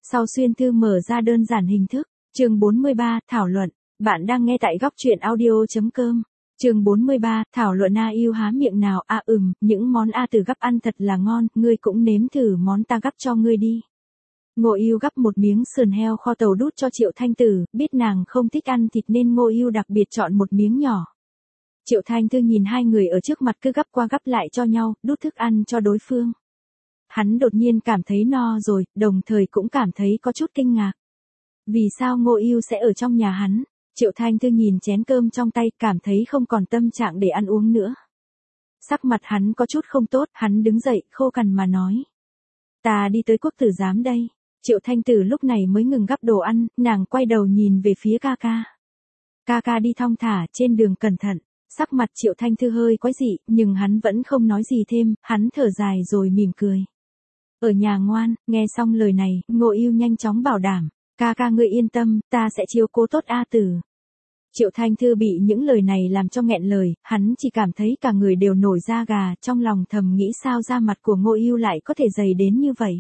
Sau xuyên thư mở ra đơn giản hình thức. Chương 43, thảo luận. Bạn đang nghe tại góc truyện audio.com. Chương 43, thảo luận. A Yêu há miệng nào. Những món A Tử gắp ăn thật là ngon, ngươi cũng nếm thử món ta gắp cho ngươi đi. Ngô Yêu gắp một miếng sườn heo kho tàu đút cho Triệu Thanh Tử, biết nàng không thích ăn thịt nên Ngô Yêu đặc biệt chọn một miếng nhỏ. Triệu Thanh Thư nhìn hai người ở trước mặt cứ gắp qua gắp lại cho nhau, đút thức ăn cho đối phương. Hắn đột nhiên cảm thấy no rồi, đồng thời cũng cảm thấy có chút kinh ngạc. Vì sao Ngô Yêu sẽ ở trong nhà hắn? Triệu Thanh Thư nhìn chén cơm trong tay, cảm thấy không còn tâm trạng để ăn uống nữa. Sắc mặt hắn có chút không tốt, hắn đứng dậy, khô cằn mà nói. Ta đi tới quốc tử giám đây. Triệu Thanh Tử lúc này mới ngừng gắp đồ ăn, nàng quay đầu nhìn về phía ca ca. Ca ca đi thong thả, trên đường cẩn thận. Sắc mặt Triệu Thanh Thư hơi quái dị, nhưng hắn vẫn không nói gì thêm, hắn thở dài rồi mỉm cười. Ở nhà ngoan. Nghe xong lời này, Ngô Yêu nhanh chóng bảo đảm. Ca ca ngươi yên tâm, ta sẽ chiếu cố tốt A Tử. Triệu Thanh Thư bị những lời này làm cho nghẹn lời, hắn chỉ cảm thấy cả người đều nổi da gà, trong lòng thầm nghĩ sao da mặt của Ngô Yêu lại có thể dày đến như vậy.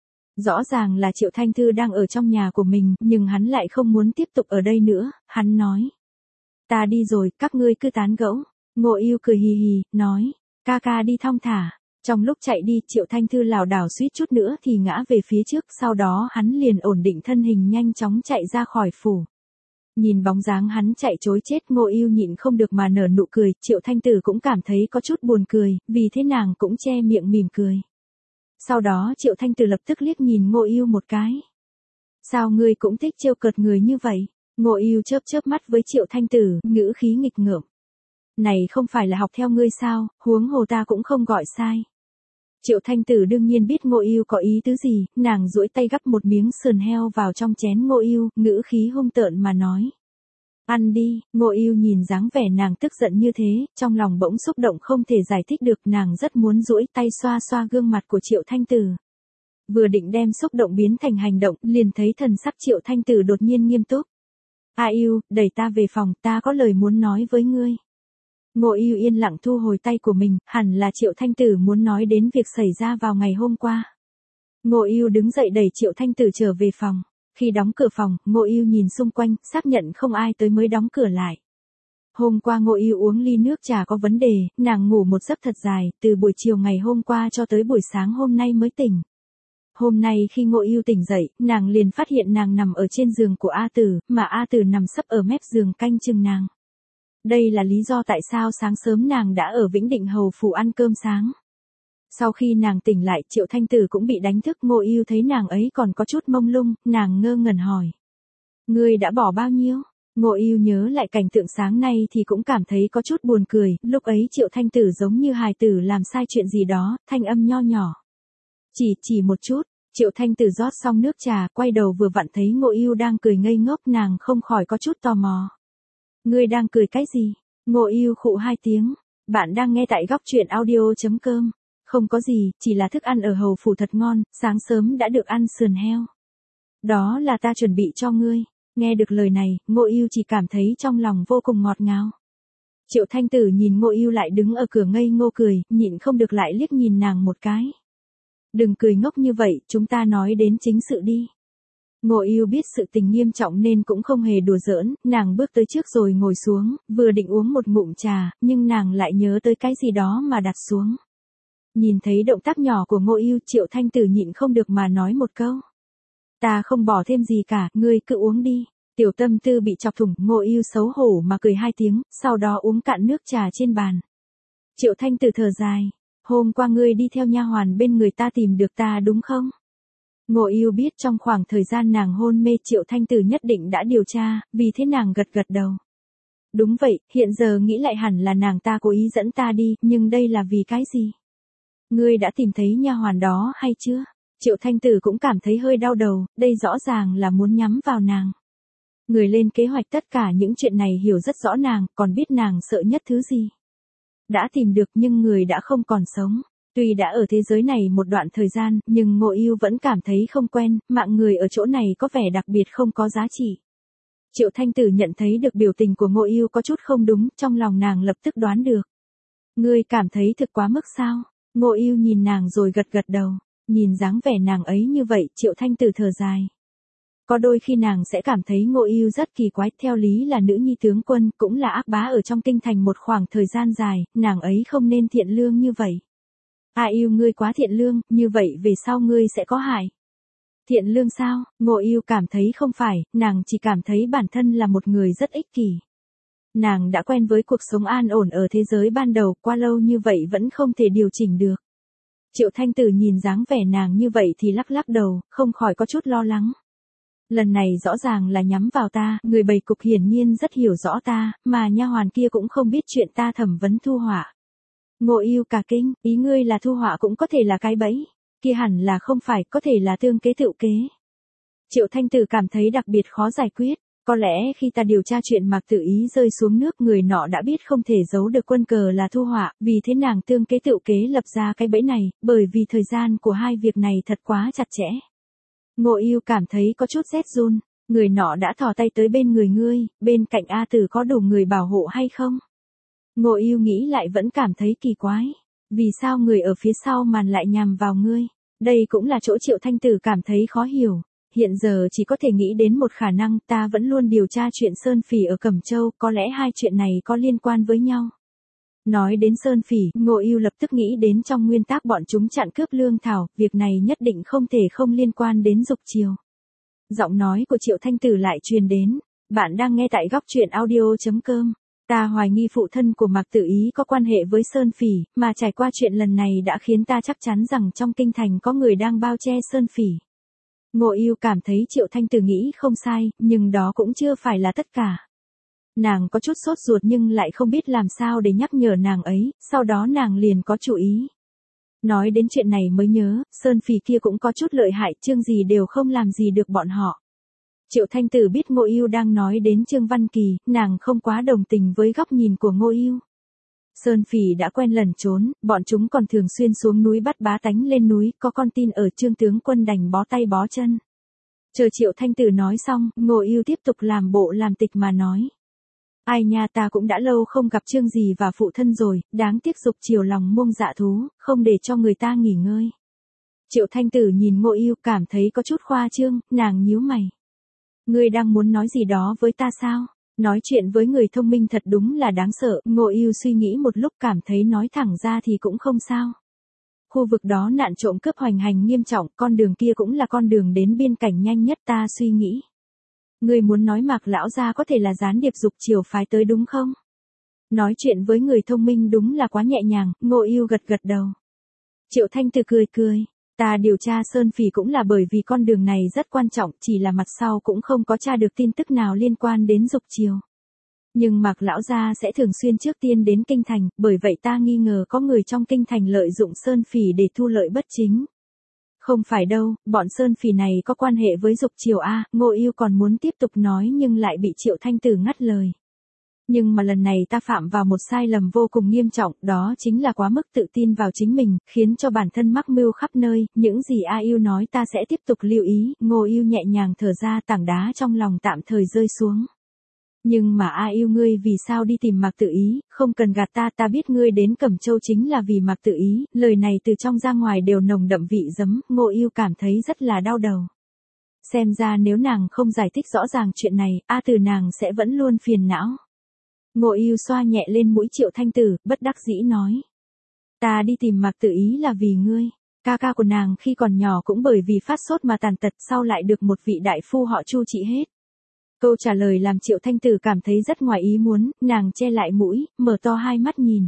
Rõ ràng là Triệu Thanh Thư đang ở trong nhà của mình, nhưng hắn lại không muốn tiếp tục ở đây nữa, hắn nói. Ta đi rồi, các ngươi cứ tán gẫu. Ngô Yêu cười hì hì, nói, ca ca đi thong thả. Trong lúc chạy đi, Triệu Thanh Thư lảo đảo suýt chút nữa thì ngã về phía trước, sau đó hắn liền ổn định thân hình nhanh chóng chạy ra khỏi phủ. Nhìn bóng dáng hắn chạy trối chết, Ngô Yêu nhịn không được mà nở nụ cười, Triệu Thanh Tử cũng cảm thấy có chút buồn cười, vì thế nàng cũng che miệng mỉm cười. Sau đó Triệu Thanh Tử lập tức liếc nhìn Ngô Yêu một cái. Sao ngươi cũng thích trêu cợt người như vậy? Ngô Yêu chớp chớp mắt với Triệu Thanh Tử, ngữ khí nghịch ngợm. Này không phải là học theo ngươi sao, huống hồ ta cũng không gọi sai. Triệu Thanh Tử đương nhiên biết Ngô Yêu có ý tứ gì, nàng duỗi tay gắp một miếng sườn heo vào trong chén Ngô Yêu, ngữ khí hung tợn mà nói. Ăn đi. Ngô Yêu nhìn dáng vẻ nàng tức giận như thế, trong lòng bỗng xúc động không thể giải thích được, nàng rất muốn duỗi tay xoa xoa gương mặt của Triệu Thanh Tử. Vừa định đem xúc động biến thành hành động, liền thấy thần sắc Triệu Thanh Tử đột nhiên nghiêm túc. A Yêu, đẩy ta về phòng, ta có lời muốn nói với ngươi. Ngô Yêu yên lặng thu hồi tay của mình, hẳn là Triệu Thanh Tử muốn nói đến việc xảy ra vào ngày hôm qua. Ngô Yêu đứng dậy đẩy Triệu Thanh Tử trở về phòng. Khi đóng cửa phòng, Ngô Yêu nhìn xung quanh, xác nhận không ai tới mới đóng cửa lại. Hôm qua Ngô Yêu uống ly nước trà có vấn đề, nàng ngủ một giấc thật dài, từ buổi chiều ngày hôm qua cho tới buổi sáng hôm nay mới tỉnh. Hôm nay khi Ngô Yêu tỉnh dậy, nàng liền phát hiện nàng nằm ở trên giường của A Tử, mà A Tử nằm sấp ở mép giường canh chừng nàng. Đây là lý do tại sao sáng sớm nàng đã ở Vĩnh Định Hầu phủ ăn cơm sáng. Sau khi nàng tỉnh lại, Triệu Thanh Tử cũng bị đánh thức, Ngô Yêu thấy nàng ấy còn có chút mông lung, nàng ngơ ngẩn hỏi. Ngươi đã bỏ bao nhiêu? Ngô Yêu nhớ lại cảnh tượng sáng nay thì cũng cảm thấy có chút buồn cười, lúc ấy Triệu Thanh Tử giống như hài tử làm sai chuyện gì đó, thanh âm nho nhỏ. Chỉ một chút. Triệu Thanh Tử rót xong nước trà, quay đầu vừa vặn thấy Ngô Yêu đang cười ngây ngốc, nàng không khỏi có chút tò mò. Ngươi đang cười cái gì? Ngô Yêu khụ hai tiếng. Bạn đang nghe tại góc truyện audio.com. Không có gì, chỉ là thức ăn ở hầu phủ thật ngon, sáng sớm đã được ăn sườn heo. Đó là ta chuẩn bị cho ngươi. Nghe được lời này, Ngô Yêu chỉ cảm thấy trong lòng vô cùng ngọt ngào. Triệu Thanh Tử nhìn Ngô Yêu lại đứng ở cửa ngây ngô cười, nhịn không được lại liếc nhìn nàng một cái. Đừng cười ngốc như vậy, chúng ta nói đến chính sự đi. Ngô Yêu biết sự tình nghiêm trọng nên cũng không hề đùa giỡn, nàng bước tới trước rồi ngồi xuống, vừa định uống một ngụm trà, nhưng nàng lại nhớ tới cái gì đó mà đặt xuống. Nhìn thấy động tác nhỏ của Ngô Yêu, Triệu Thanh Tử nhịn không được mà nói một câu. Ta không bỏ thêm gì cả, ngươi cứ uống đi. Tiểu tâm tư bị chọc thủng, Ngô Yêu xấu hổ mà cười hai tiếng, sau đó uống cạn nước trà trên bàn. Triệu Thanh Tử thở dài. Hôm qua ngươi đi theo nha hoàn bên người ta tìm được ta đúng không? Ngô Yêu biết trong khoảng thời gian nàng hôn mê Triệu Thanh Tử nhất định đã điều tra, vì thế nàng gật gật đầu. Đúng vậy, hiện giờ nghĩ lại hẳn là nàng ta cố ý dẫn ta đi, nhưng đây là vì cái gì? Ngươi đã tìm thấy nha hoàn đó hay chưa? Triệu Thanh Tử cũng cảm thấy hơi đau đầu, đây rõ ràng là muốn nhắm vào nàng. Người lên kế hoạch tất cả những chuyện này hiểu rất rõ nàng, còn biết nàng sợ nhất thứ gì. Đã tìm được nhưng người đã không còn sống. Tuy đã ở thế giới này một đoạn thời gian, nhưng Ngô Yêu vẫn cảm thấy không quen, mạng người ở chỗ này có vẻ đặc biệt không có giá trị. Triệu Thanh Tử nhận thấy được biểu tình của Ngô Yêu có chút không đúng, trong lòng nàng lập tức đoán được. Ngươi cảm thấy thực quá mức sao? Ngô Yêu nhìn nàng rồi gật gật đầu, nhìn dáng vẻ nàng ấy như vậy, Triệu Thanh Tử thở dài. Có đôi khi nàng sẽ cảm thấy Ngô Ưu rất kỳ quái, theo lý là nữ nhi tướng quân, cũng là ác bá ở trong kinh thành một khoảng thời gian dài, nàng ấy không nên thiện lương như vậy. A Ưu ngươi quá thiện lương, như vậy về sau ngươi sẽ có hại. Thiện lương sao? Ngô Ưu cảm thấy không phải, nàng chỉ cảm thấy bản thân là một người rất ích kỷ. Nàng đã quen với cuộc sống an ổn ở thế giới ban đầu, qua lâu như vậy vẫn không thể điều chỉnh được. Triệu Thanh Tử nhìn dáng vẻ nàng như vậy thì lắc lắc đầu, không khỏi có chút lo lắng. Lần này rõ ràng là nhắm vào ta, người bày cục hiển nhiên rất hiểu rõ ta, mà nha hoàn kia cũng không biết chuyện ta thẩm vấn Thu Họa. Ngô Ưu cả kinh, ý ngươi là Thu Họa cũng có thể là cái bẫy, kia hẳn là không phải, có thể là tương kế tựu kế. Triệu Thanh Tử cảm thấy đặc biệt khó giải quyết, có lẽ khi ta điều tra chuyện Mạc Tử Ý rơi xuống nước, người nọ đã biết không thể giấu được quân cờ là Thu Họa, vì thế nàng tương kế tựu kế lập ra cái bẫy này, bởi vì thời gian của hai việc này thật quá chặt chẽ. Ngô Ưu cảm thấy có chút rét run, người nọ đã thò tay tới bên người ngươi, bên cạnh A Tử có đủ người bảo hộ hay không? Ngô Ưu nghĩ lại vẫn cảm thấy kỳ quái, vì sao người ở phía sau màn lại nhằm vào ngươi? Đây cũng là chỗ Triệu Thanh Tử cảm thấy khó hiểu, hiện giờ chỉ có thể nghĩ đến một khả năng, ta vẫn luôn điều tra chuyện Sơn Phỉ ở Cẩm Châu, có lẽ hai chuyện này có liên quan với nhau. Nói đến Sơn Phỉ, Ngô Ưu lập tức nghĩ đến trong nguyên tắc bọn chúng chặn cướp lương thảo, việc này nhất định không thể không liên quan đến Dục Triều. Giọng nói của Triệu Thanh Tử lại truyền đến, bạn đang nghe tại góc truyện audio.com. Ta hoài nghi phụ thân của Mạc Tử Ý có quan hệ với Sơn Phỉ, mà trải qua chuyện lần này đã khiến ta chắc chắn rằng trong kinh thành có người đang bao che Sơn Phỉ. Ngô Ưu cảm thấy Triệu Thanh Tử nghĩ không sai, nhưng đó cũng chưa phải là tất cả. Nàng có chút sốt ruột nhưng lại không biết làm sao để nhắc nhở nàng ấy, sau đó nàng liền có chủ ý. Nói đến chuyện này mới nhớ, Sơn Phỉ kia cũng có chút lợi hại, Trương gì đều không làm gì được bọn họ. Triệu Thanh Tử biết Ngô Ưu đang nói đến Trương Văn Kỳ, nàng không quá đồng tình với góc nhìn của Ngô Ưu. Sơn Phỉ đã quen lẩn trốn, bọn chúng còn thường xuyên xuống núi bắt bá tánh lên núi, có con tin ở Trương tướng quân đành bó tay bó chân. Chờ Triệu Thanh Tử nói xong, Ngô Ưu tiếp tục làm bộ làm tịch mà nói. Ai nha, ta cũng đã lâu không gặp Trương gì và phụ thân rồi, đáng tiếc Dục Triều lòng muông dạ thú, không để cho người ta nghỉ ngơi. Triệu Thanh Tử nhìn Ngô Ưu cảm thấy có chút khoa trương, nàng nhíu mày. Ngươi đang muốn nói gì đó với ta sao? Nói chuyện với người thông minh thật đúng là đáng sợ, Ngô Ưu suy nghĩ một lúc cảm thấy nói thẳng ra thì cũng không sao. Khu vực đó nạn trộm cướp hoành hành nghiêm trọng, con đường kia cũng là con đường đến biên cảnh nhanh nhất, ta suy nghĩ. Ngươi muốn nói Mạc lão gia có thể là gián điệp Dục Triều phái tới đúng không? Nói chuyện với người thông minh đúng là quá nhẹ nhàng, Ngô Ưu gật gật đầu. Triệu Thanh Tử cười cười. Ta điều tra Sơn Phỉ cũng là bởi vì con đường này rất quan trọng, chỉ là mặt sau cũng không có tra được tin tức nào liên quan đến Dục Triều. Nhưng Mạc lão gia sẽ thường xuyên trước tiên đến kinh thành, bởi vậy ta nghi ngờ có người trong kinh thành lợi dụng Sơn Phỉ để thu lợi bất chính. Không phải đâu, bọn Sơn Phỉ này có quan hệ với Dục Triều a, Ngô Ưu còn muốn tiếp tục nói nhưng lại bị Triệu Thanh Tử ngắt lời. Nhưng mà lần này ta phạm vào một sai lầm vô cùng nghiêm trọng, đó chính là quá mức tự tin vào chính mình, khiến cho bản thân mắc mưu khắp nơi, những gì A Ưu nói ta sẽ tiếp tục lưu ý, Ngô Ưu nhẹ nhàng thở ra, tảng đá trong lòng tạm thời rơi xuống. Nhưng mà A Ưu ngươi vì sao đi tìm Mạc Tử Ý, không cần gạt ta, ta biết ngươi đến Cẩm Châu chính là vì Mạc Tử Ý, lời này từ trong ra ngoài đều nồng đậm vị giấm, Ngô Ưu cảm thấy rất là đau đầu. Xem ra nếu nàng không giải thích rõ ràng chuyện này, A Tử nàng sẽ vẫn luôn phiền não. Ngô Ưu xoa nhẹ lên mũi Triệu Thanh Tử, bất đắc dĩ nói. Ta đi tìm Mạc Tử Ý là vì ngươi. Ca ca của nàng khi còn nhỏ cũng bởi vì phát sốt mà tàn tật, sau lại được một vị đại phu họ Chu trị hết. Câu trả lời làm Triệu Thanh Tử cảm thấy rất ngoài ý muốn, nàng che lại mũi, mở to hai mắt nhìn.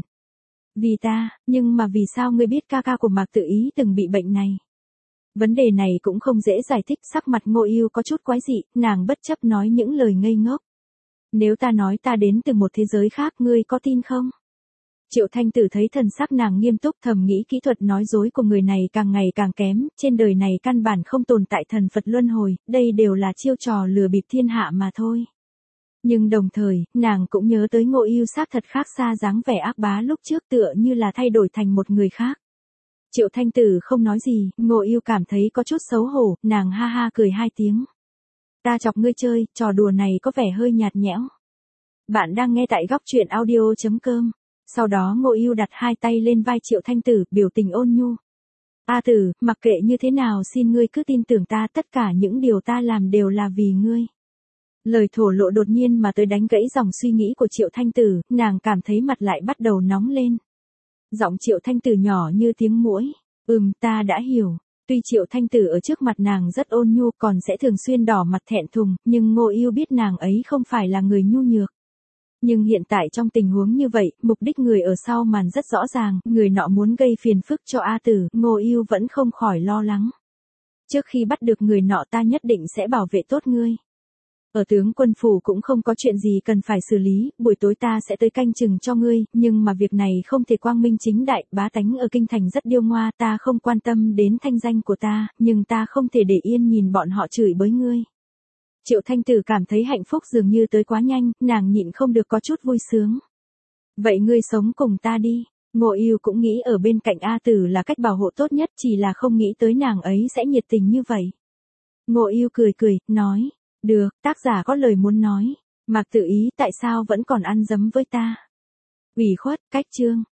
Vì ta, nhưng mà vì sao ngươi biết ca ca của Mạc Tử Ý từng bị bệnh này? Vấn đề này cũng không dễ giải thích, sắc mặt Ngô Ưu có chút quái dị, nàng bất chấp nói những lời ngây ngốc. Nếu ta nói ta đến từ một thế giới khác, ngươi có tin không? Triệu Thanh Tử thấy thần sắc nàng nghiêm túc, thầm nghĩ kỹ thuật nói dối của người này càng ngày càng kém, trên đời này căn bản không tồn tại thần Phật luân hồi, đây đều là chiêu trò lừa bịp thiên hạ mà thôi. Nhưng đồng thời, nàng cũng nhớ tới Ngô Ưu xác thật khác xa dáng vẻ ác bá lúc trước, tựa như là thay đổi thành một người khác. Triệu Thanh Tử không nói gì, Ngô Ưu cảm thấy có chút xấu hổ, nàng ha ha cười hai tiếng. Ta chọc ngươi chơi, trò đùa này có vẻ hơi nhạt nhẽo. Bạn đang nghe tại góc truyện audio.com. Sau đó Ngô Ưu đặt hai tay lên vai Triệu Thanh Tử, biểu tình ôn nhu. A Tử, mặc kệ như thế nào xin ngươi cứ tin tưởng ta, tất cả những điều ta làm đều là vì ngươi. Lời thổ lộ đột nhiên mà tới đánh gãy dòng suy nghĩ của Triệu Thanh Tử, nàng cảm thấy mặt lại bắt đầu nóng lên. Giọng Triệu Thanh Tử nhỏ như tiếng muỗi. Ta đã hiểu. Tuy Triệu Thanh Tử ở trước mặt nàng rất ôn nhu còn sẽ thường xuyên đỏ mặt thẹn thùng, nhưng Ngô Ưu biết nàng ấy không phải là người nhu nhược. Nhưng hiện tại trong tình huống như vậy, mục đích người ở sau màn rất rõ ràng, người nọ muốn gây phiền phức cho A Tử, Ngô Ưu vẫn không khỏi lo lắng. Trước khi bắt được người nọ ta nhất định sẽ bảo vệ tốt ngươi. Ở tướng quân phủ cũng không có chuyện gì cần phải xử lý, buổi tối ta sẽ tới canh chừng cho ngươi, nhưng mà việc này không thể quang minh chính đại, bá tánh ở kinh thành rất điêu ngoa, ta không quan tâm đến thanh danh của ta, nhưng ta không thể để yên nhìn bọn họ chửi bới ngươi. Triệu Thanh Tử cảm thấy hạnh phúc dường như tới quá nhanh, nàng nhịn không được có chút vui sướng. Vậy ngươi sống cùng ta đi. Ngô Ưu cũng nghĩ ở bên cạnh A Tử là cách bảo hộ tốt nhất, chỉ là không nghĩ tới nàng ấy sẽ nhiệt tình như vậy. Ngô Ưu cười cười, nói. Được, tác giả có lời muốn nói. Mạc Tử Ý tại sao vẫn còn ăn dấm với ta? Ủy khuất, cách chương.